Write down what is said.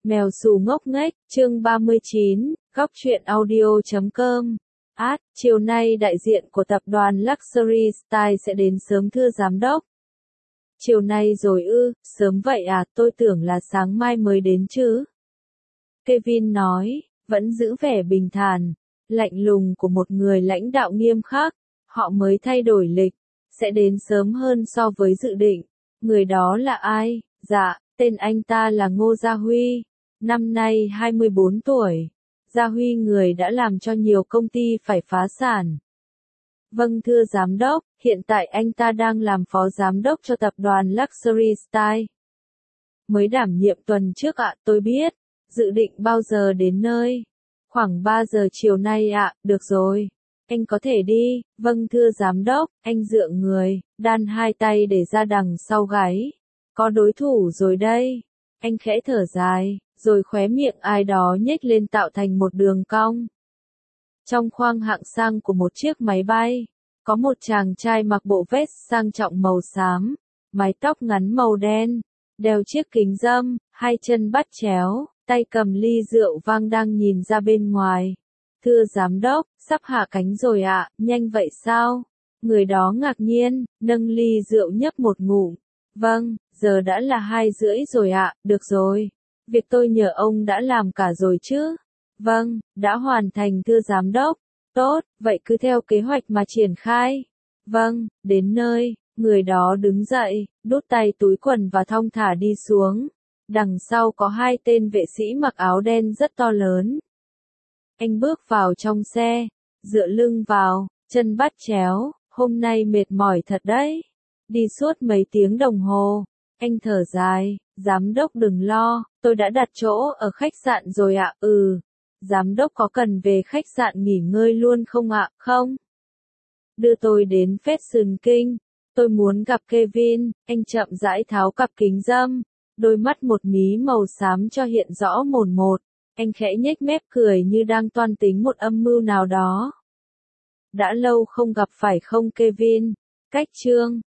Mèo xù ngốc nghếch, chương 39, góc truyện audio.com. Chiều nay đại diện của tập đoàn Luxury Style sẽ đến sớm thưa giám đốc. Chiều nay rồi ư, sớm vậy à, tôi tưởng là sáng mai mới đến chứ. Kevin nói, vẫn giữ vẻ bình thản, lạnh lùng của một người lãnh đạo nghiêm khắc. Họ mới thay đổi lịch, sẽ đến sớm hơn so với dự định. Người đó là ai? Dạ, tên anh ta là Ngô Gia Huy. Năm nay 24 tuổi. Gia Huy người đã làm cho nhiều công ty phải phá sản. Vâng thưa giám đốc, hiện tại anh ta đang làm phó giám đốc cho tập đoàn Luxury Style. Mới đảm nhiệm tuần trước ạ, tôi biết. Dự định bao giờ đến nơi? Khoảng 3 giờ chiều nay ạ, được rồi. Anh có thể đi, vâng thưa giám đốc, anh dựa người, đan hai tay để ra đằng sau gáy. Có đối thủ rồi đây. Anh khẽ thở dài, rồi khóe miệng ai đó nhếch lên tạo thành một đường cong. Trong khoang hạng sang của một chiếc máy bay, có một chàng trai mặc bộ vest sang trọng màu xám, mái tóc ngắn màu đen, đeo chiếc kính râm, hai chân bắt chéo, tay cầm ly rượu vang đang nhìn ra bên ngoài. Thưa giám đốc, sắp hạ cánh rồi ạ, nhanh vậy sao? Người đó ngạc nhiên, nâng ly rượu nhấp một ngụm. Vâng, giờ đã là 2:30 rồi ạ, được rồi. Việc tôi nhờ ông đã làm cả rồi chứ? Vâng, đã hoàn thành thưa giám đốc. Tốt, vậy cứ theo kế hoạch mà triển khai. Vâng, đến nơi, người đó đứng dậy, đút tay túi quần và thong thả đi xuống. Đằng sau có hai tên vệ sĩ mặc áo đen rất to lớn. Anh bước vào trong xe, dựa lưng vào, chân bắt chéo, hôm nay mệt mỏi thật đấy. Đi suốt mấy tiếng đồng hồ, anh thở dài, giám đốc đừng lo, tôi đã đặt chỗ ở khách sạn rồi ạ. Giám đốc có cần về khách sạn nghỉ ngơi luôn không ạ? Không. Đưa tôi đến Fashion King, tôi muốn gặp Kevin. Anh chậm rãi tháo cặp kính râm, đôi mắt một mí màu xám cho hiện rõ mồn một. Anh khẽ nhếch mép cười như đang toan tính một âm mưu nào đó. Đã lâu không gặp phải không Kevin? Cách chương